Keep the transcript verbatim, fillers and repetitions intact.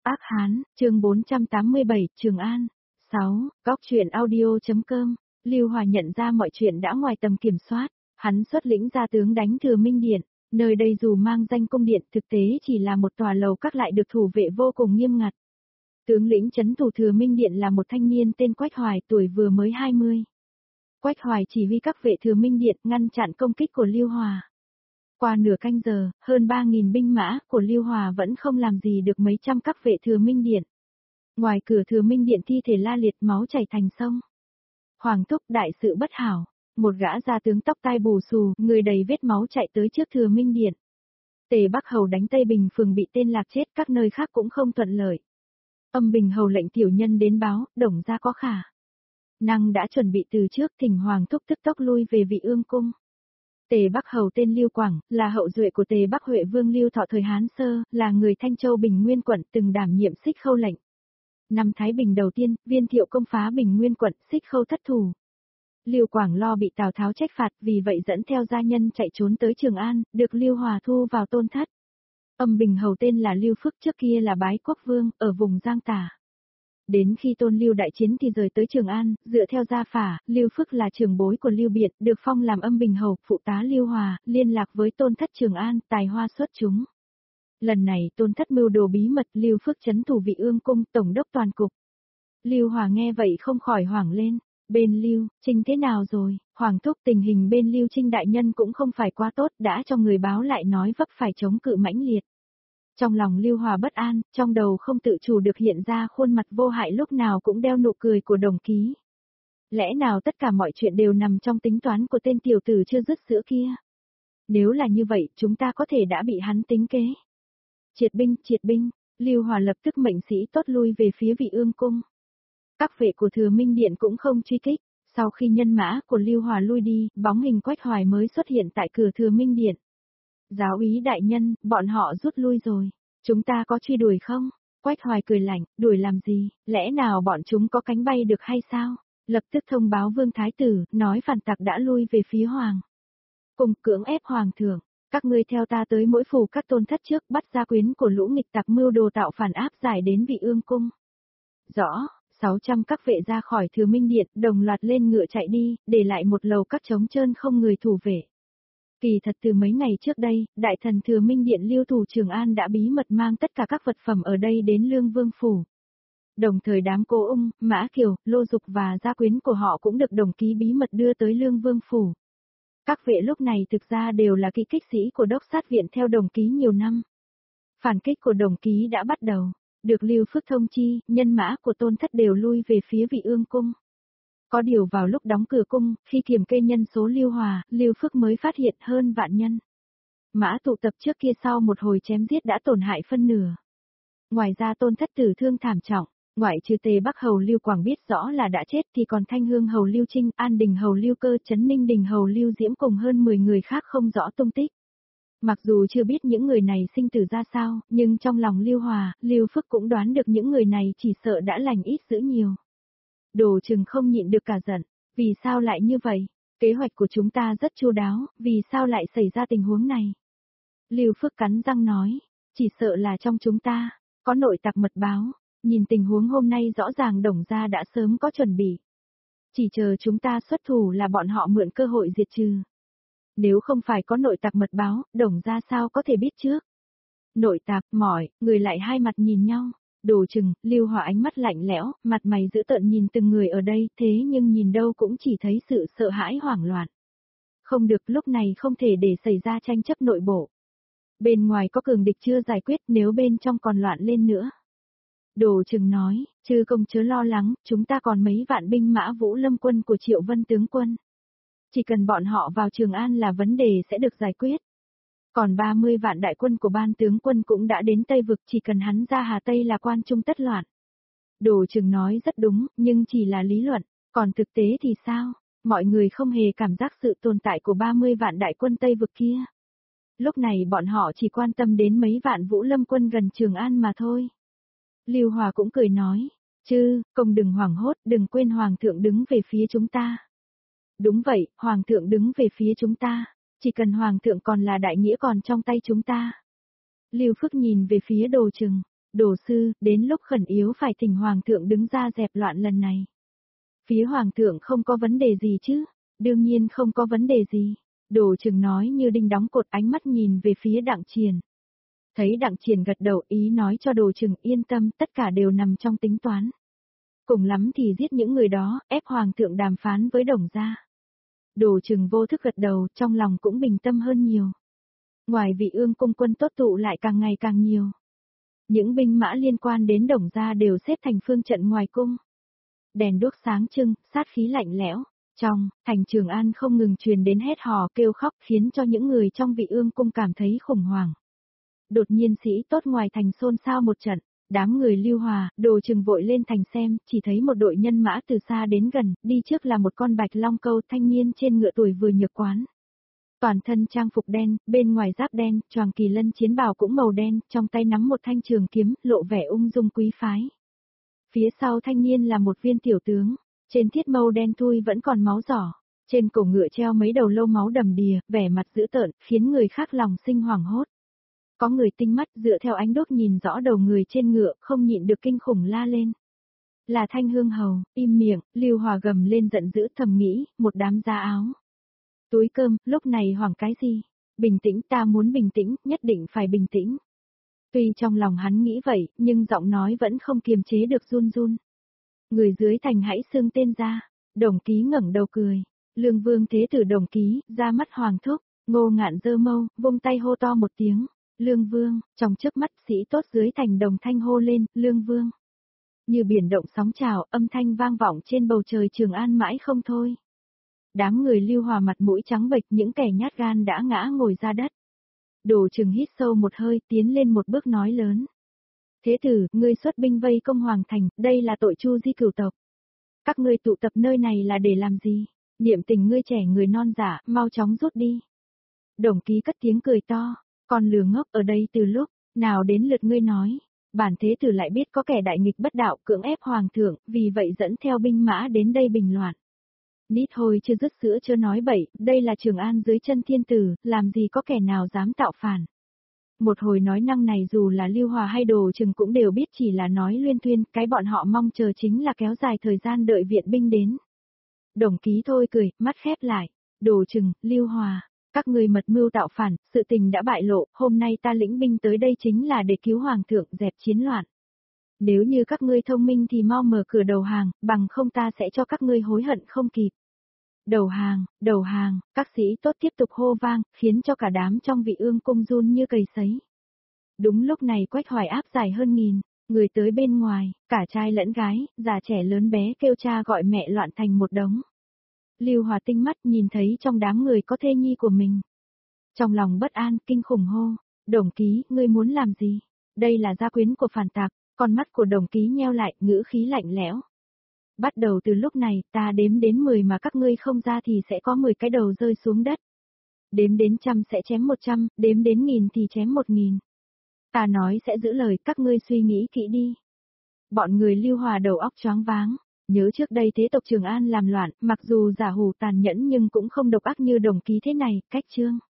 Ác Hán, chương bốn trăm tám mươi bảy, Trường An. sáu. Góc truyện audio.com. Lưu Hòa nhận ra mọi chuyện đã ngoài tầm kiểm soát, hắn xuất lĩnh ra tướng đánh Thừa Minh Điện, nơi đây dù mang danh cung điện thực tế chỉ là một tòa lầu các lại được thủ vệ vô cùng nghiêm ngặt. Tướng lĩnh trấn thủ Thừa Minh Điện là một thanh niên tên Quách Hoài, tuổi vừa mới hai mươi. Quách Hoài chỉ huy các vệ Thừa Minh Điện ngăn chặn công kích của Lưu Hòa. Qua nửa canh giờ, hơn ba nghìn binh mã của Lưu Hòa vẫn không làm gì được mấy trăm các vệ Thừa Minh Điện. Ngoài cửa Thừa Minh Điện thi thể la liệt, máu chảy thành sông. Hoàng thúc, đại sự bất hảo, một gã gia tướng tóc tai bù xù, người đầy vết máu chạy tới trước Thừa Minh Điện. Tề Bắc Hầu đánh Tây Bình Phường bị tên lạc chết, các nơi khác cũng không thuận lợi. Âm Bình Hầu lệnh tiểu nhân đến báo, Đồng gia có khả năng đã chuẩn bị từ trước, thỉnh Hoàng thúc tức tốc lui về Vị Ương cung. Tề Bắc Hầu tên Lưu Quảng, là hậu duệ của Tề Bắc Huệ Vương Lưu Thọ thời Hán Sơ, là người Thanh Châu Bình Nguyên quận, từng đảm nhiệm Xích Khâu lệnh. Năm Thái Bình đầu tiên, Viên Thiệu công phá Bình Nguyên quận, Xích Khâu thất thủ. Lưu Quảng lo bị Tào Tháo trách phạt, vì vậy dẫn theo gia nhân chạy trốn tới Trường An, được Lưu Hòa thu vào tôn thất. Âm Bình Hầu tên là Lưu Phức, trước kia là Bái Quốc Vương, ở vùng Giang Tả. Đến khi Tôn Lưu đại chiến thì rời tới Trường An, dựa theo gia phả, Lưu Phức là trưởng bối của Lưu Biện, được phong làm Âm Bình Hầu, phụ tá Lưu Hòa, liên lạc với tôn thất Trường An, tài hoa xuất chúng. Lần này tôn thất mưu đồ bí mật, Lưu Phức trấn thủ Vị Ương cung, tổng đốc toàn cục. Lưu Hòa nghe vậy không khỏi hoảng lên. Bên Lưu Trinh thế nào rồi? Hoàng thúc, tình hình bên Lưu Trinh đại nhân cũng không phải quá tốt, đã cho người báo lại nói vấp phải chống cự mãnh liệt. Trong lòng Lưu Hòa bất an, trong đầu không tự chủ được hiện ra khuôn mặt vô hại lúc nào cũng đeo nụ cười của Đồng Ký. Lẽ nào tất cả mọi chuyện đều nằm trong tính toán của tên tiểu tử chưa dứt sữa kia? Nếu là như vậy, chúng ta có thể đã bị hắn tính kế. Triệt binh, triệt binh, Lưu Hòa lập tức mệnh sĩ tốt lui về phía Vị Ương cung. Các vệ của Thừa Minh Điện cũng không truy kích, sau khi nhân mã của Lưu Hòa lui đi, bóng hình Quách Hoài mới xuất hiện tại cửa Thừa Minh Điện. Giáo úy đại nhân, bọn họ rút lui rồi, chúng ta có truy đuổi không? Quách Hoài cười lạnh, đuổi làm gì, lẽ nào bọn chúng có cánh bay được hay sao? Lập tức thông báo Vương Thái Tử, nói phản tặc đã lui về phía Hoàng. Cùng cưỡng ép Hoàng thượng, các ngươi theo ta tới mỗi phủ các tôn thất trước, bắt gia quyến của lũ nghịch tặc mưu đồ tạo phản áp giải đến Vị Ương cung. Rõ. sáu trăm các vệ ra khỏi Thừa Minh Điện, đồng loạt lên ngựa chạy đi, để lại một lầu các trống trơn không người thủ vệ. Kỳ thật từ mấy ngày trước đây, đại thần Thừa Minh Điện lưu thủ Trường An đã bí mật mang tất cả các vật phẩm ở đây đến Lương Vương phủ. Đồng thời đám Cô Ung, Mã Kiều, Lô Dục và gia quyến của họ cũng được Đồng Ký bí mật đưa tới Lương Vương phủ. Các vệ lúc này thực ra đều là kỵ kích sĩ của đốc sát viện theo Đồng Ký nhiều năm. Phản kích của Đồng Ký đã bắt đầu. Được Lưu Phức thông chi, nhân mã của tôn thất đều lui về phía Vị Ương cung. Có điều vào lúc đóng cửa cung, khi kiểm kê nhân số Lưu Hòa, Lưu Phức mới phát hiện hơn vạn nhân. Mã tụ tập trước kia sau một hồi chém giết đã tổn hại phân nửa. Ngoài ra tôn thất tử thương thảm trọng, ngoại trừ Tề Bắc Hầu Lưu Quảng biết rõ là đã chết thì còn Thanh Hương Hầu Lưu Trinh, An Đình Hầu Lưu Cơ, Trấn Ninh Đình Hầu Lưu Diễm cùng hơn mười người khác không rõ tung tích. Mặc dù chưa biết những người này sinh tử ra sao, nhưng trong lòng Lưu Hòa, Lưu Phức cũng đoán được những người này chỉ sợ đã lành ít dữ nhiều. Đồ Trừng không nhịn được cả giận, vì sao lại như vậy? Kế hoạch của chúng ta rất chu đáo, vì sao lại xảy ra tình huống này? Lưu Phức cắn răng nói, chỉ sợ là trong chúng ta, có nội tặc mật báo, nhìn tình huống hôm nay rõ ràng Đồng gia đã sớm có chuẩn bị. Chỉ chờ chúng ta xuất thủ là bọn họ mượn cơ hội diệt trừ. Nếu không phải có nội tặc mật báo, Đồng gia sao có thể biết trước? Nội tặc, mỏi, người lại hai mặt nhìn nhau. Đồ Trừng, Lưu Hòa ánh mắt lạnh lẽo, mặt mày dữ tợn nhìn từng người ở đây, thế nhưng nhìn đâu cũng chỉ thấy sự sợ hãi hoảng loạn. Không được, lúc này không thể để xảy ra tranh chấp nội bộ. Bên ngoài có cường địch chưa giải quyết, nếu bên trong còn loạn lên nữa. Đồ Trừng nói, chư công chớ lo lắng, chúng ta còn mấy vạn binh mã Vũ Lâm quân của Triệu Vân tướng quân. Chỉ cần bọn họ vào Trường An là vấn đề sẽ được giải quyết. Còn ba mươi vạn đại quân của Ban tướng quân cũng đã đến Tây Vực, chỉ cần hắn ra Hà Tây là quan trung tất loạn. Đồ Trừng nói rất đúng, nhưng chỉ là lý luận, còn thực tế thì sao? Mọi người không hề cảm giác sự tồn tại của ba mươi vạn đại quân Tây Vực kia. Lúc này bọn họ chỉ quan tâm đến mấy vạn Vũ Lâm quân gần Trường An mà thôi. Lưu Hòa cũng cười nói, chứ, công đừng hoảng hốt, đừng quên Hoàng thượng đứng về phía chúng ta. Đúng vậy, Hoàng thượng đứng về phía chúng ta, chỉ cần Hoàng thượng còn là đại nghĩa còn trong tay chúng ta. Lưu Phức nhìn về phía Đồ Trừng, Đồ sư, đến lúc khẩn yếu phải thỉnh Hoàng thượng đứng ra dẹp loạn lần này. Phía Hoàng thượng không có vấn đề gì chứ? Đương nhiên không có vấn đề gì. Đồ Trừng nói như đinh đóng cột, ánh mắt nhìn về phía Đặng Triền. Thấy Đặng Triền gật đầu, ý nói cho Đồ Trừng yên tâm, tất cả đều nằm trong tính toán. Cùng lắm thì giết những người đó, ép Hoàng thượng đàm phán với Đồng gia. Đồ Trừng vô thức gật đầu, trong lòng cũng bình tâm hơn nhiều. Ngoài vị ương cung quân tốt tụ lại càng ngày càng nhiều. Những binh mã liên quan đến Đồng gia đều xếp thành phương trận ngoài cung. Đèn đuốc sáng trưng, sát khí lạnh lẽo. Trong, thành Trường An không ngừng truyền đến hét hò kêu khóc, khiến cho những người trong vị ương cung cảm thấy khủng hoảng. Đột nhiên sĩ tốt ngoài thành xôn xao một trận, đám người Lưu Hòa, Đồ Trừng vội lên thành xem, chỉ thấy một đội nhân mã từ xa đến gần, đi trước là một con bạch long câu thanh niên trên ngựa tuổi vừa nhược quán. Toàn thân trang phục đen, bên ngoài giáp đen, choàng kỳ lân chiến bào cũng màu đen, trong tay nắm một thanh trường kiếm, lộ vẻ ung dung quý phái. Phía sau thanh niên là một viên tiểu tướng, trên thiết mâu đen thui vẫn còn máu giỏ, trên cổ ngựa treo mấy đầu lô máu đầm đìa, vẻ mặt dữ tợn, khiến người khác lòng sinh hoảng hốt. Có người tinh mắt dựa theo ánh đốt nhìn rõ đầu người trên ngựa, không nhịn được kinh khủng la lên. Là Thanh Hương Hầu, im miệng, Lưu Hòa gầm lên giận dữ thầm nghĩ, một đám da áo. Túi cơm, lúc này hoảng cái gì? Bình tĩnh, ta muốn bình tĩnh, nhất định phải bình tĩnh. Tuy trong lòng hắn nghĩ vậy, nhưng giọng nói vẫn không kiềm chế được run run. Người dưới thành hãy xưng tên ra. Đồng Ký ngẩng đầu cười. Lương Vương thế tử Đồng Ký, ra mắt Hoàng thúc, Ngô Ngạn giơ mâu, vung tay hô to một tiếng. Lương Vương, trong chớp mắt sĩ tốt dưới thành đồng thanh hô lên, Lương Vương. Như biển động sóng trào, âm thanh vang vọng trên bầu trời Trường An mãi không thôi. Đám người Lưu Hòa mặt mũi trắng bệch, những kẻ nhát gan đã ngã ngồi ra đất. Đồ Trừng hít sâu một hơi, tiến lên một bước nói lớn. Thế tử, ngươi xuất binh vây công Hoàng thành, đây là tội chu di cửu tộc. Các ngươi tụ tập nơi này là để làm gì? Niệm tình ngươi trẻ người non giả, mau chóng rút đi. Đồng Ký cất tiếng cười to, còn lừa ngốc ở đây từ lúc, nào đến lượt ngươi nói. Bản thế tử lại biết có kẻ đại nghịch bất đạo cưỡng ép Hoàng thượng, vì vậy dẫn theo binh mã đến đây bình loạn. Nít thôi chưa dứt sữa chưa nói bậy, đây là Trường An dưới chân thiên tử, làm gì có kẻ nào dám tạo phản. Một hồi nói năng này dù là Lưu Hòa hay Đồ Trừng cũng đều biết chỉ là nói luyên thuyên, cái bọn họ mong chờ chính là kéo dài thời gian đợi viện binh đến. Đồng Ký thôi cười, mắt khép lại. Đồ Trừng, Lưu Hòa, các người mật mưu tạo phản, sự tình đã bại lộ, hôm nay ta lĩnh binh tới đây chính là để cứu Hoàng thượng dẹp chiến loạn. Nếu như các ngươi thông minh thì mau mở cửa đầu hàng, bằng không ta sẽ cho các ngươi hối hận không kịp. Đầu hàng, đầu hàng, các sĩ tốt tiếp tục hô vang, khiến cho cả đám trong vị ương cung run như cầy sấy. Đúng lúc này Quách Hoài áp dài hơn nghìn, người tới bên ngoài, cả trai lẫn gái, già trẻ lớn bé kêu cha gọi mẹ loạn thành một đống. Lưu Hòa tinh mắt nhìn thấy trong đám người có thê nhi của mình. Trong lòng bất an, kinh khủng hô, Đồng Ký, ngươi muốn làm gì? Đây là gia quyến của phản tặc, con mắt của Đồng Ký nheo lại, ngữ khí lạnh lẽo. Bắt đầu từ lúc này, ta đếm đến mười mà các ngươi không ra thì sẽ có mười cái đầu rơi xuống đất. Đếm đến trăm sẽ chém một trăm, đếm đến nghìn thì chém một nghìn. Ta nói sẽ giữ lời, các ngươi suy nghĩ kỹ đi. Bọn người Lưu Hòa đầu óc choáng váng, nhớ trước đây thế tộc Trường An làm loạn, mặc dù giả hủ tàn nhẫn nhưng cũng không độc ác như Đồng Ký thế này, cách chương.